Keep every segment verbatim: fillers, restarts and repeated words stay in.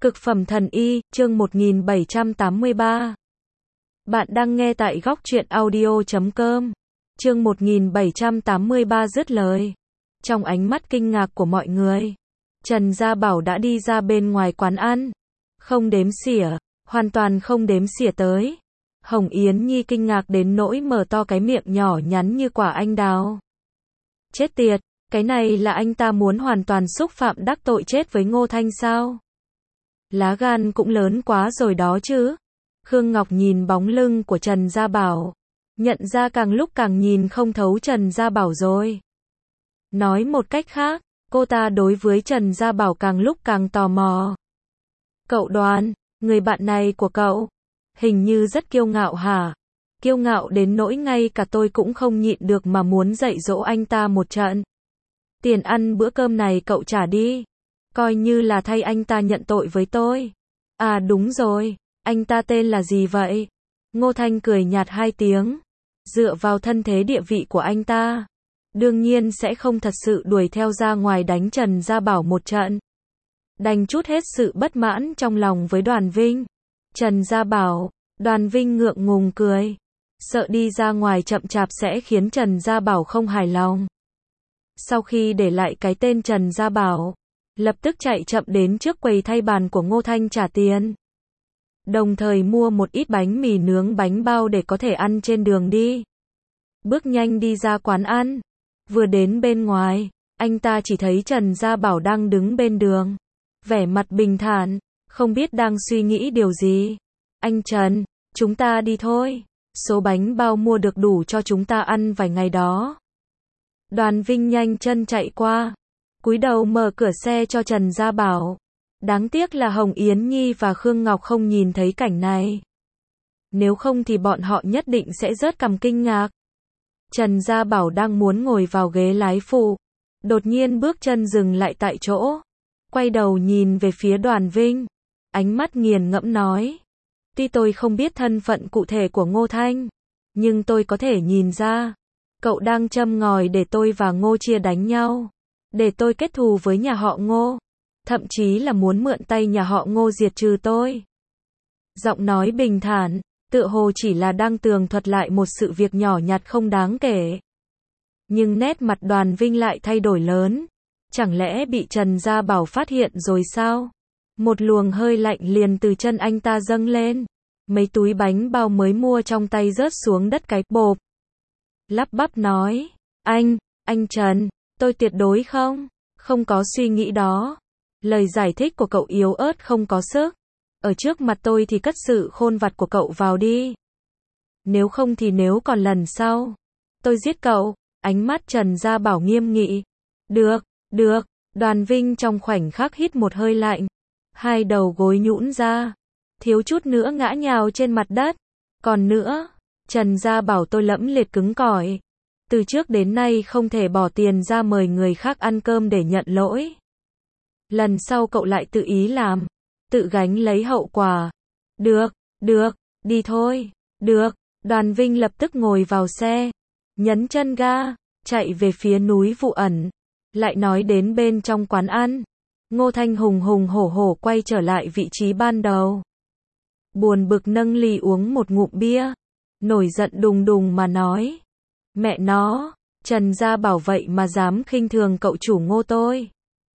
Cực phẩm thần y, chương một nghìn bảy trăm tám mươi ba. Bạn đang nghe tại góc truyện audio chấm com. Chương một nghìn bảy trăm tám mươi ba dứt lời. Trong ánh mắt kinh ngạc của mọi người, Trần Gia Bảo đã đi ra bên ngoài quán ăn. Không đếm xỉa, hoàn toàn không đếm xỉa tới. Hồng Yến Nhi kinh ngạc đến nỗi mở to cái miệng nhỏ nhắn như quả anh đào. Chết tiệt, cái này là anh ta muốn hoàn toàn xúc phạm đắc tội chết với Ngô Thanh sao? Lá gan cũng lớn quá rồi đó chứ. Khương Ngọc nhìn bóng lưng của Trần Gia Bảo, nhận ra càng lúc càng nhìn không thấu Trần Gia Bảo rồi. Nói một cách khác, cô ta đối với Trần Gia Bảo càng lúc càng tò mò. Cậu Đoàn, người bạn này của cậu, hình như rất kiêu ngạo hả? Kiêu ngạo đến nỗi ngay cả tôi cũng không nhịn được mà muốn dạy dỗ anh ta một trận. Tiền ăn bữa cơm này cậu trả đi, coi như là thay anh ta nhận tội với tôi. À đúng rồi, anh ta tên là gì vậy? Ngô Thanh cười nhạt hai tiếng. Dựa vào thân thế địa vị của anh ta, đương nhiên sẽ không thật sự đuổi theo ra ngoài đánh Trần Gia Bảo một trận. Đành chút hết sự bất mãn trong lòng với Đoàn Vinh. Trần Gia Bảo, Đoàn Vinh ngượng ngùng cười. Sợ đi ra ngoài chậm chạp sẽ khiến Trần Gia Bảo không hài lòng. Sau khi để lại cái tên Trần Gia Bảo, lập tức chạy chậm đến trước quầy thay bàn của Ngô Thanh trả tiền. Đồng thời mua một ít bánh mì nướng bánh bao để có thể ăn trên đường đi. Bước nhanh đi ra quán ăn. Vừa đến bên ngoài, anh ta chỉ thấy Trần Gia Bảo đang đứng bên đường. Vẻ mặt bình thản, không biết đang suy nghĩ điều gì. Anh Trần, chúng ta đi thôi. Số bánh bao mua được đủ cho chúng ta ăn vài ngày đó. Đoàn Vinh nhanh chân chạy qua, cúi đầu mở cửa xe cho Trần Gia Bảo. Đáng tiếc là Hồng Yến Nhi và Khương Ngọc không nhìn thấy cảnh này. Nếu không thì bọn họ nhất định sẽ rớt cằm kinh ngạc. Trần Gia Bảo đang muốn ngồi vào ghế lái phụ, đột nhiên bước chân dừng lại tại chỗ, quay đầu nhìn về phía Đoàn Vinh, ánh mắt nghiền ngẫm nói: tuy tôi không biết thân phận cụ thể của Ngô Thanh, nhưng tôi có thể nhìn ra, cậu đang châm ngòi để tôi và Ngô Chia đánh nhau, để tôi kết thù với nhà họ Ngô, thậm chí là muốn mượn tay nhà họ Ngô diệt trừ tôi. Giọng nói bình thản, tựa hồ chỉ là đang tường thuật lại một sự việc nhỏ nhặt không đáng kể. Nhưng nét mặt Đoàn Vinh lại thay đổi lớn. Chẳng lẽ bị Trần Gia Bảo phát hiện rồi sao? Một luồng hơi lạnh liền từ chân anh ta dâng lên. Mấy túi bánh bao mới mua trong tay rớt xuống đất cái bộp. Lắp bắp nói: Anh, anh Trần, tôi tuyệt đối không, không có suy nghĩ đó. Lời giải thích của cậu yếu ớt không có sức. Ở trước mặt tôi thì cất sự khôn vặt của cậu vào đi. Nếu không thì nếu còn lần sau, tôi giết cậu. Ánh mắt Trần Gia Bảo nghiêm nghị. Được, được. Đoàn Vinh trong khoảnh khắc hít một hơi lạnh. Hai đầu gối nhũn ra, thiếu chút nữa ngã nhào trên mặt đất. Còn nữa, Trần Gia Bảo tôi lẫm liệt cứng cỏi. Từ trước đến nay không thể bỏ tiền ra mời người khác ăn cơm để nhận lỗi. Lần sau cậu lại tự ý làm, tự gánh lấy hậu quả. Được, được, đi thôi. Được. Đoàn Vinh lập tức ngồi vào xe, nhấn chân ga, chạy về phía núi Vụ Ẩn. Lại nói đến bên trong quán ăn, Ngô Thanh hùng hùng hổ hổ quay trở lại vị trí ban đầu. Buồn bực nâng ly uống một ngụm bia, nổi giận đùng đùng mà nói: mẹ nó, Trần Gia Bảo vậy mà dám khinh thường cậu chủ Ngô tôi.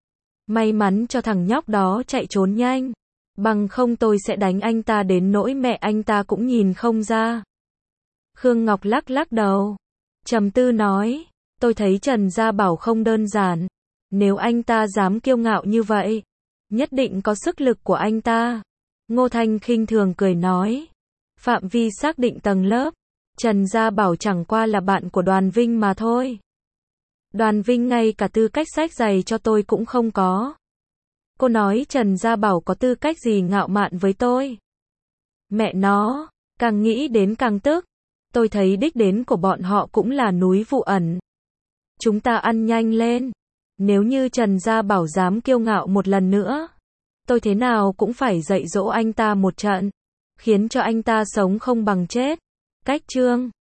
May mắn cho thằng nhóc đó chạy trốn nhanh, bằng không tôi sẽ đánh anh ta đến nỗi mẹ anh ta cũng nhìn không ra. Khương Ngọc lắc lắc đầu, trầm tư nói: tôi thấy Trần Gia Bảo không đơn giản. Nếu anh ta dám kiêu ngạo như vậy, nhất định có sức lực của anh ta. Ngô Thanh khinh thường cười nói: phạm vi xác định tầng lớp, Trần Gia Bảo chẳng qua là bạn của Đoàn Vinh mà thôi. Đoàn Vinh ngay cả tư cách xách giày cho tôi cũng không có. Cô nói Trần Gia Bảo có tư cách gì ngạo mạn với tôi? Mẹ nó, càng nghĩ đến càng tức. Tôi thấy đích đến của bọn họ cũng là núi Vụ Ẩn. Chúng ta ăn nhanh lên. Nếu như Trần Gia Bảo dám kiêu ngạo một lần nữa, tôi thế nào cũng phải dạy dỗ anh ta một trận, khiến cho anh ta sống không bằng chết. Cách chương